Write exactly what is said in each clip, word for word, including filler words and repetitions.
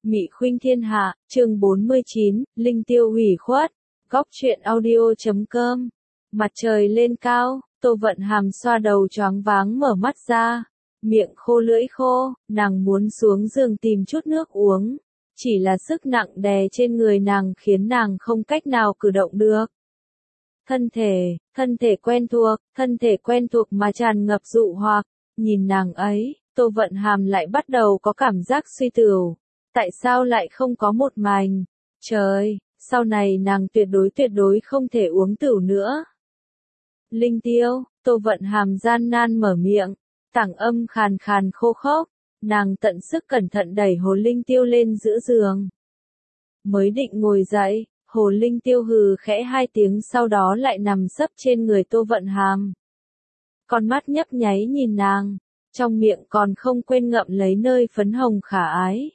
Mị Khuynh Thiên Hạ, chương bốn mươi chín, Linh Tiêu hủy khuất. Góc truyện audio chấm com. Mặt trời lên cao, Tô Vận Hàm xoa đầu choáng váng mở mắt ra, miệng khô lưỡi khô, nàng muốn xuống giường tìm chút nước uống, chỉ là sức nặng đè trên người nàng khiến nàng không cách nào cử động được. Thân thể, thân thể quen thuộc, thân thể quen thuộc mà tràn ngập dụ hoặc, nhìn nàng ấy, Tô Vận Hàm lại bắt đầu có cảm giác suy tửu. Tại sao lại không có một mành? Trời, sau này nàng tuyệt đối tuyệt đối không thể uống tửu nữa. Linh Tiêu, Tô Vận Hàm gian nan mở miệng, tảng âm khàn khàn khô khốc, nàng tận sức cẩn thận đẩy Hồ Linh Tiêu lên giữa giường. Mới định ngồi dậy, Hồ Linh Tiêu hừ khẽ hai tiếng sau đó lại nằm sấp trên người Tô Vận Hàm. Con mắt nhấp nháy nhìn nàng, trong miệng còn không quên ngậm lấy nơi phấn hồng khả ái.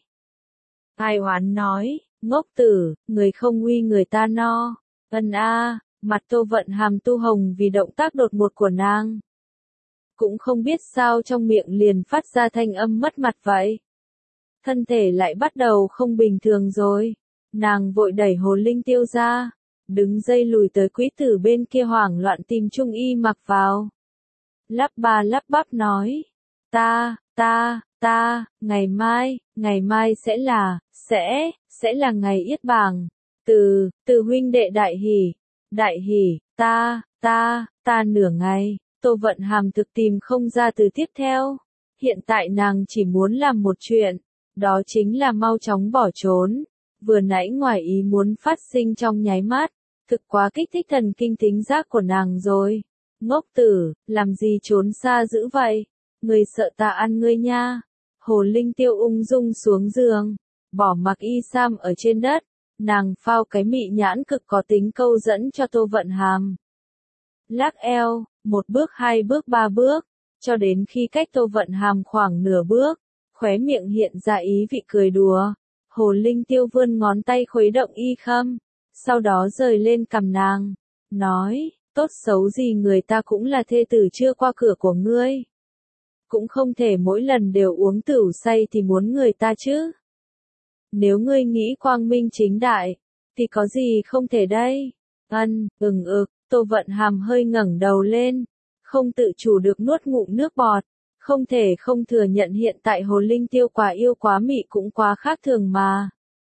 Ai oán nói, ngốc tử, người không uy người ta no. Ân a, mặt Tô Vận Hàm tu hồng vì động tác đột ngột của nàng. Cũng không biết sao trong miệng liền phát ra thanh âm mất mặt vậy. Thân thể lại bắt đầu không bình thường rồi. Nàng vội đẩy Hồ Linh Tiêu ra, đứng dây lùi tới quý tử bên kia hoảng loạn tìm trung y mặc vào. Lắp ba lắp bắp nói, ta, ta, ta, ngày mai, ngày mai sẽ là, sẽ, sẽ là ngày yết bảng. Từ, từ huynh đệ đại hỉ, đại hỉ, ta, ta, ta nửa ngày, Tô Vận Hàm thực tìm không ra từ tiếp theo. Hiện tại nàng chỉ muốn làm một chuyện, đó chính là mau chóng bỏ trốn. Vừa nãy ngoài ý muốn phát sinh trong nháy mắt, thực quá kích thích thần kinh thính giác của nàng rồi. Ngốc tử, làm gì trốn xa dữ vậy? Người sợ ta ăn ngươi nha. Hồ Linh Tiêu ung dung xuống giường, bỏ mặc y sam ở trên đất, nàng phao cái mị nhãn cực có tính câu dẫn cho Tô Vận Hàm. Lắc eo, một bước hai bước ba bước, cho đến khi cách Tô Vận Hàm khoảng nửa bước, khóe miệng hiện ra ý vị cười đùa. Hồ Linh Tiêu vươn ngón tay khuấy động y khâm, sau đó rời lên cằm nàng, nói, tốt xấu gì người ta cũng là thê tử chưa qua cửa của ngươi. Cũng không thể mỗi lần đều uống tửu say thì muốn người ta chứ. Nếu ngươi nghĩ quang minh chính đại, thì có gì không thể đây? Ân, ừng ực, Tô Vận Hàm hơi ngẩng đầu lên, không tự chủ được nuốt ngụm nước bọt, không thể không thừa nhận hiện tại Hồ Linh Tiêu quá yêu quá mị cũng quá khác thường mà.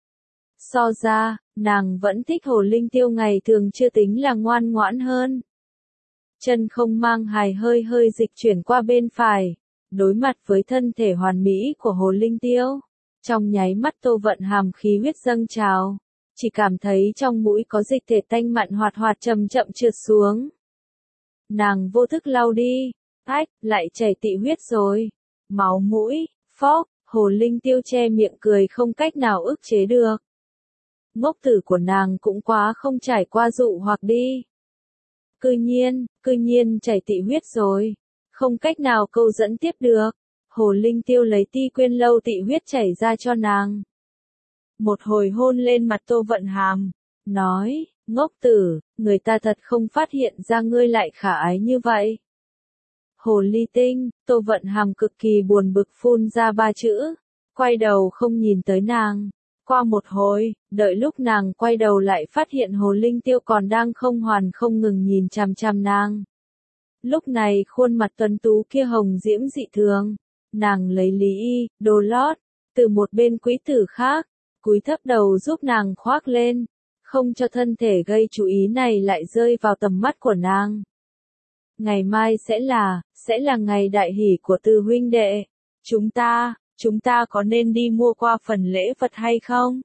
So ra, nàng vẫn thích Hồ Linh Tiêu ngày thường chưa tính là ngoan ngoãn hơn. Chân không mang hài hơi hơi dịch chuyển qua bên phải, đối mặt với thân thể hoàn mỹ của Hồ Linh Tiêu. Trong nháy mắt Tô Vận Hàm khí huyết dâng trào, chỉ cảm thấy trong mũi có dịch thể tanh mặn hoạt hoạt chậm chậm trượt xuống. Nàng vô thức lau đi, ách, lại chảy tị huyết rồi. Máu mũi, phốc, Hồ Linh Tiêu che miệng cười không cách nào ức chế được. Ngốc tử của nàng cũng quá không trải qua dụ hoặc đi. Cư nhiên, cư nhiên chảy tị huyết rồi, không cách nào câu dẫn tiếp được. Hồ Linh Tiêu lấy ti quyên lâu tị huyết chảy ra cho nàng. Một hồi hôn lên mặt Tô Vận Hàm, nói, ngốc tử, người ta thật không phát hiện ra ngươi lại khả ái như vậy. Hồ ly tinh, Tô Vận Hàm cực kỳ buồn bực phun ra ba chữ, quay đầu không nhìn tới nàng. Qua một hồi, đợi lúc nàng quay đầu lại phát hiện Hồ Linh Tiêu còn đang không hoàn không ngừng nhìn chằm chằm nàng. Lúc này khuôn mặt tuấn tú kia hồng diễm dị thường, nàng lấy lý y, đồ lót, từ một bên quý tử khác, cúi thấp đầu giúp nàng khoác lên, không cho thân thể gây chú ý này lại rơi vào tầm mắt của nàng. Ngày mai sẽ là, sẽ là ngày đại hỷ của Từ huynh đệ. Chúng ta, chúng ta có nên đi mua qua phần lễ vật hay không?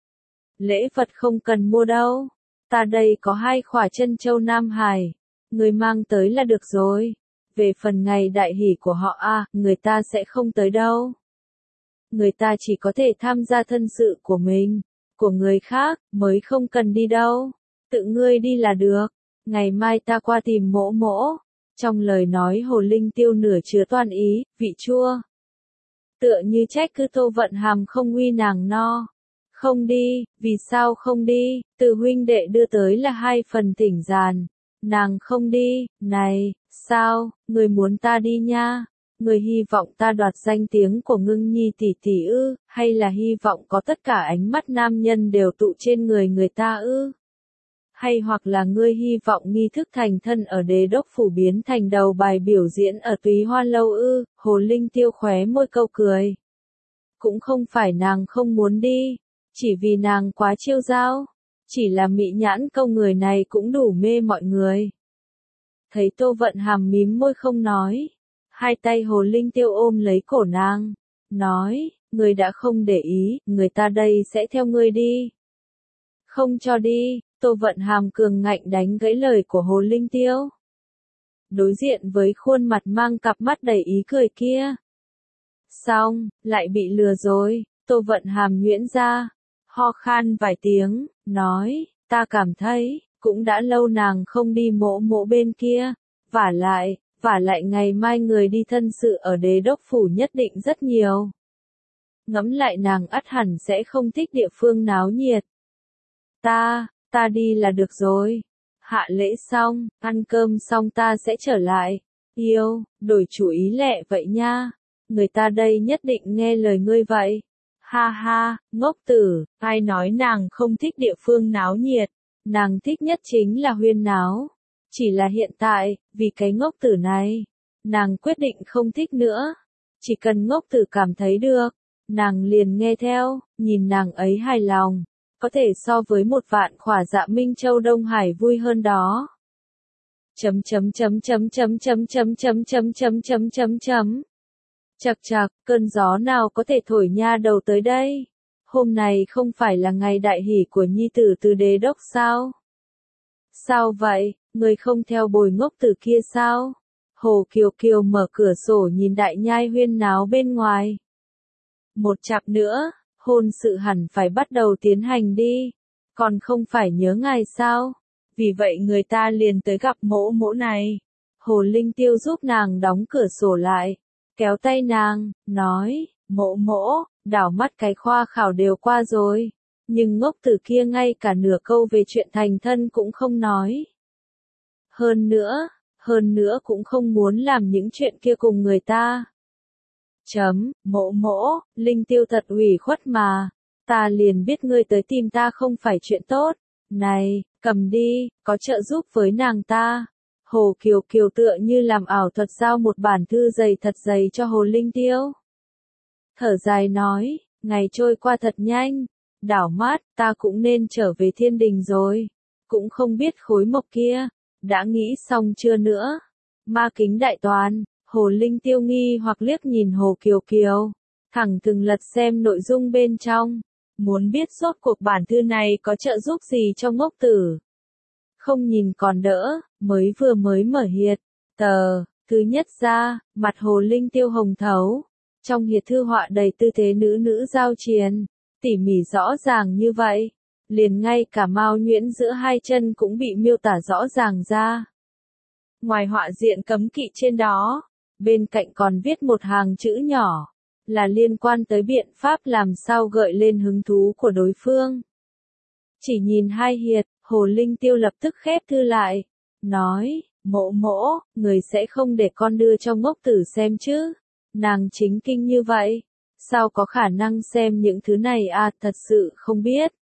Lễ vật không cần mua đâu. Ta đây có hai khỏa chân châu Nam Hải. Người mang tới là được rồi. Về phần ngày đại hỷ của họ à, người ta sẽ không tới đâu. Người ta chỉ có thể tham gia thân sự của mình, của người khác, mới không cần đi đâu. Tự ngươi đi là được. Ngày mai ta qua tìm mỗ mỗ. Trong lời nói Hồ Linh Tiêu nửa chứa toan ý, vị chua. Tựa như trách cứ Tô Vận Hàm không uy nàng no. Không đi, vì sao không đi, Từ huynh đệ đưa tới là hai phần thỉnh giàn. Nàng không đi, này, sao, người muốn ta đi nha. Người hy vọng ta đoạt danh tiếng của Ngưng Nhi tỷ tỷ ư, hay là hy vọng có tất cả ánh mắt nam nhân đều tụ trên người người ta ư? Hay hoặc là ngươi hy vọng nghi thức thành thân ở Đế Đốc phủ biến thành đầu bài biểu diễn ở Túy Hoa lâu ư? Hồ Linh Tiêu khóe môi câu cười. Cũng không phải nàng không muốn đi, chỉ vì nàng quá chiêu dao, chỉ là mị nhãn câu người này cũng đủ mê mọi người. Thấy Tô Vận Hàm mím môi không nói, hai tay Hồ Linh Tiêu ôm lấy cổ nàng, nói, ngươi đã không để ý, người ta đây sẽ theo ngươi đi. Không cho đi, Tô Vận Hàm cường ngạnh đánh gãy lời của Hồ Linh Tiêu. Đối diện với khuôn mặt mang cặp mắt đầy ý cười kia. Xong, lại bị lừa rồi, Tô Vận Hàm nhuyễn ra, ho khan vài tiếng, nói, ta cảm thấy, cũng đã lâu nàng không đi mộ mộ bên kia, vả lại, vả lại ngày mai người đi thân sự ở Đế Đốc phủ nhất định rất nhiều. Ngẫm lại nàng ắt hẳn sẽ không thích địa phương náo nhiệt. Ta, ta đi là được rồi. Hạ lễ xong, ăn cơm xong ta sẽ trở lại. Yêu, đổi chủ ý lẹ vậy nha. Người ta đây nhất định nghe lời ngươi vậy. Ha ha, ngốc tử, ai nói nàng không thích địa phương náo nhiệt. Nàng thích nhất chính là huyên náo. Chỉ là hiện tại, vì cái ngốc tử này, nàng quyết định không thích nữa. Chỉ cần ngốc tử cảm thấy được, nàng liền nghe theo, nhìn nàng ấy hài lòng. Có thể so với một vạn khỏa dạ Minh Châu Đông Hải vui hơn đó. Chấm chấm chấm chấm chấm chấm chấm chấm chấm chấm chấm chấm chấm. Chậc chậc, cơn gió nào có thể thổi nha đầu tới đây? Hôm này không phải là ngày đại hỷ của nhi tử từ Đế Đốc sao? Sao vậy, người không theo bồi ngốc tử kia sao? Hồ Kiều Kiều mở cửa sổ nhìn đại nhai huyên náo bên ngoài. Một chặp nữa, hôn sự hẳn phải bắt đầu tiến hành đi. Còn không phải nhớ ngài sao? Vì vậy người ta liền tới gặp mỗ mỗ này. Hồ Linh Tiêu giúp nàng đóng cửa sổ lại, kéo tay nàng, nói, mỗ mỗ, đảo mắt cái khoa khảo đều qua rồi. Nhưng ngốc tử kia ngay cả nửa câu về chuyện thành thân cũng không nói. Hơn nữa, hơn nữa cũng không muốn làm những chuyện kia cùng người ta. Chấm, mỗ mỗ, Linh Tiêu thật ủy khuất mà. Ta liền biết ngươi tới tìm ta không phải chuyện tốt. Này, cầm đi, có trợ giúp với nàng ta. Hồ Kiều Kiều tựa như làm ảo thuật giao một bản thư dày thật dày cho Hồ Linh Tiêu. Thở dài nói, ngày trôi qua thật nhanh. Đảo mắt, ta cũng nên trở về thiên đình rồi. Cũng không biết khối mộc kia, đã nghĩ xong chưa nữa. Ma kính đại toàn, Hồ Linh Tiêu nghi hoặc liếc nhìn Hồ Kiều Kiều. Thẳng từng lật xem nội dung bên trong. Muốn biết rốt cuộc bản thư này có trợ giúp gì cho ngốc tử. Không nhìn còn đỡ, mới vừa mới mở hiệt. Tờ, thứ nhất ra, mặt Hồ Linh Tiêu hồng thấu. Trong hiệt thư họa đầy tư thế nữ nữ giao triền. Tỉ mỉ rõ ràng như vậy, liền ngay cả mao nhuyễn giữa hai chân cũng bị miêu tả rõ ràng ra. Ngoài họa diện cấm kỵ trên đó, bên cạnh còn viết một hàng chữ nhỏ, là liên quan tới biện pháp làm sao gợi lên hứng thú của đối phương. Chỉ nhìn hai hiệt, Hồ Linh Tiêu lập tức khép thư lại, nói, mỗ mỗ, người sẽ không để con đưa cho ngốc tử xem chứ, nàng chính kinh như vậy. Sao có khả năng xem những thứ này à, thật sự không biết.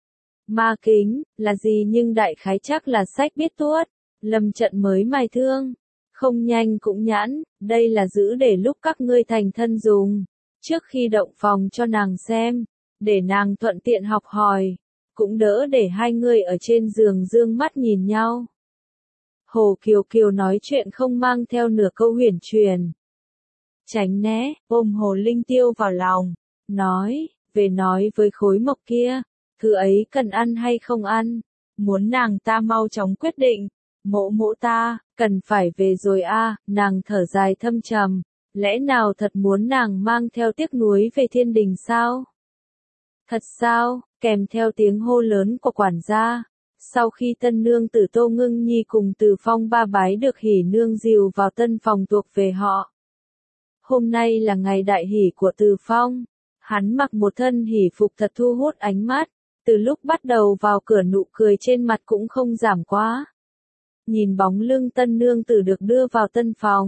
Ma kính, là gì nhưng đại khái chắc là sách biết tuốt, lâm trận mới mài thương. Không nhanh cũng nhãn, đây là giữ để lúc các ngươi thành thân dùng. Trước khi động phòng cho nàng xem, để nàng thuận tiện học hỏi. Cũng đỡ để hai người ở trên giường dương mắt nhìn nhau. Hồ Kiều Kiều nói chuyện không mang theo nửa câu huyền truyền. Tránh né, ôm Hồ Linh Tiêu vào lòng, nói, về nói với khối mộc kia, thứ ấy cần ăn hay không ăn, muốn nàng ta mau chóng quyết định, mỗ mỗ ta, cần phải về rồi a. À, nàng thở dài thâm trầm, lẽ nào thật muốn nàng mang theo tiếc nuối về thiên đình sao? Thật sao, kèm theo tiếng hô lớn của quản gia, sau khi tân nương tử Tô Ngưng Nhi cùng Từ Phong ba bái được hỉ nương dìu vào tân phòng thuộc về họ. Hôm nay là ngày đại hỷ của Từ Phong. Hắn mặc một thân hỷ phục thật thu hút ánh mắt. Từ lúc bắt đầu vào cửa nụ cười trên mặt cũng không giảm quá. Nhìn bóng lưng tân nương tử được đưa vào tân phòng.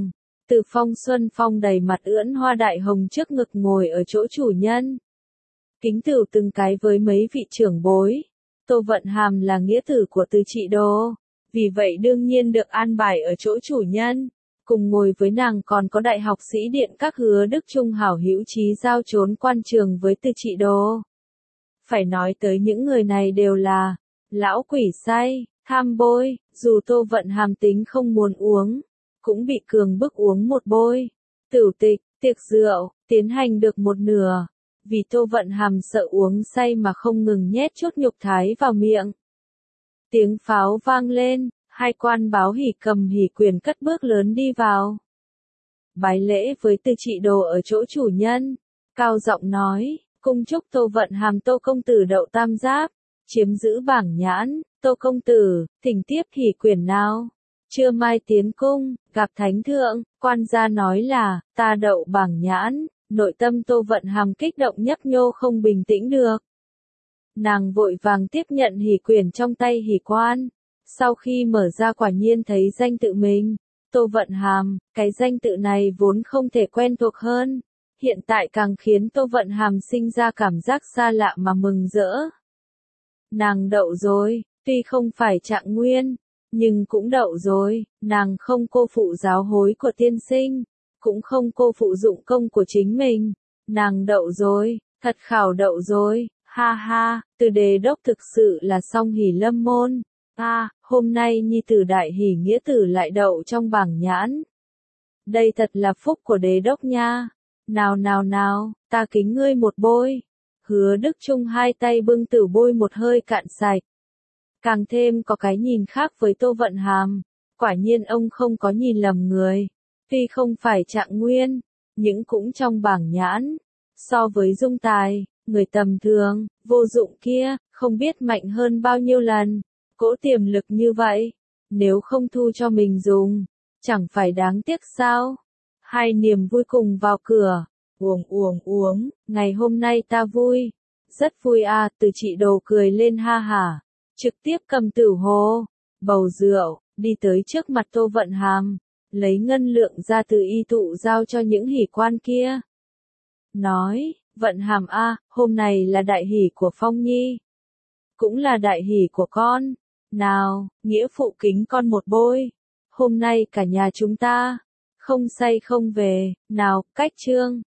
Từ Phong Xuân Phong đầy mặt ưỡn hoa đại hồng trước ngực ngồi ở chỗ chủ nhân. Kính cửu từng cái với mấy vị trưởng bối. Tô Vận Hàm là nghĩa tử của Từ Trị Đô, vì vậy đương nhiên được an bài ở chỗ chủ nhân. Cùng ngồi với nàng còn có đại học sĩ điện các Hứa Đức Trung hảo hữu chí giao trốn quan trường với Từ Trị Đô. Phải nói tới những người này đều là lão quỷ say, tham bôi, dù Tô Vận Hàm tính không muốn uống, cũng bị cường bức uống một bôi. Tửu tịch, tiệc rượu, tiến hành được một nửa, vì Tô Vận Hàm sợ uống say mà không ngừng nhét chút nhục thái vào miệng. Tiếng pháo vang lên, hai quan báo hỉ cầm hỉ quyền cất bước lớn đi vào. Bái lễ với Từ Trị Đô ở chỗ chủ nhân, cao giọng nói, cung chúc Tô Vận Hàm Tô công tử đậu tam giáp, chiếm giữ bảng nhãn. Tô công tử, thỉnh tiếp hỉ quyền nào. Trưa mai tiến cung, gặp thánh thượng, quan gia nói là, ta đậu bảng nhãn, nội tâm Tô Vận Hàm kích động nhấp nhô không bình tĩnh được. Nàng vội vàng tiếp nhận hỉ quyền trong tay hỉ quan, sau khi mở ra quả nhiên thấy danh tự mình, Tô Vận Hàm, cái danh tự này vốn không thể quen thuộc hơn, hiện tại càng khiến Tô Vận Hàm sinh ra cảm giác xa lạ mà mừng rỡ. Nàng đậu rồi, tuy không phải trạng nguyên, nhưng cũng đậu rồi, nàng không cô phụ giáo hối của tiên sinh, cũng không cô phụ dụng công của chính mình, nàng đậu rồi, thật khảo đậu rồi, ha ha, Từ Đề đốc thực sự là song hỷ lâm môn, a, hôm nay nhi tử đại hỷ nghĩa tử lại đậu trong bảng nhãn. Đây thật là phúc của Đế đốc nha, nào nào nào, ta kính ngươi một bôi. Hứa Đức Trung hai tay bưng tử bôi một hơi cạn sạch. Càng thêm có cái nhìn khác với Tô Vận Hàm, quả nhiên ông không có nhìn lầm người, tuy không phải trạng nguyên, nhưng cũng trong bảng nhãn. So với dung tài, người tầm thường, vô dụng kia, không biết mạnh hơn bao nhiêu lần, cỗ tiềm lực như vậy, nếu không thu cho mình dùng, chẳng phải đáng tiếc sao? Hai niềm vui cùng vào cửa. Uống uống uống, ngày hôm nay ta vui, rất vui à, Từ Trị Đô cười lên ha hả, trực tiếp cầm tử hồ, bầu rượu, đi tới trước mặt Tô Vận Hàm, lấy ngân lượng ra từ y tụ giao cho những hỉ quan kia. Nói, Vận Hàm a, hôm nay là đại hỷ của Phong Nhi, cũng là đại hỷ của con, nào, nghĩa phụ kính con một bôi, hôm nay cả nhà chúng ta, không say không về, nào, cách trương.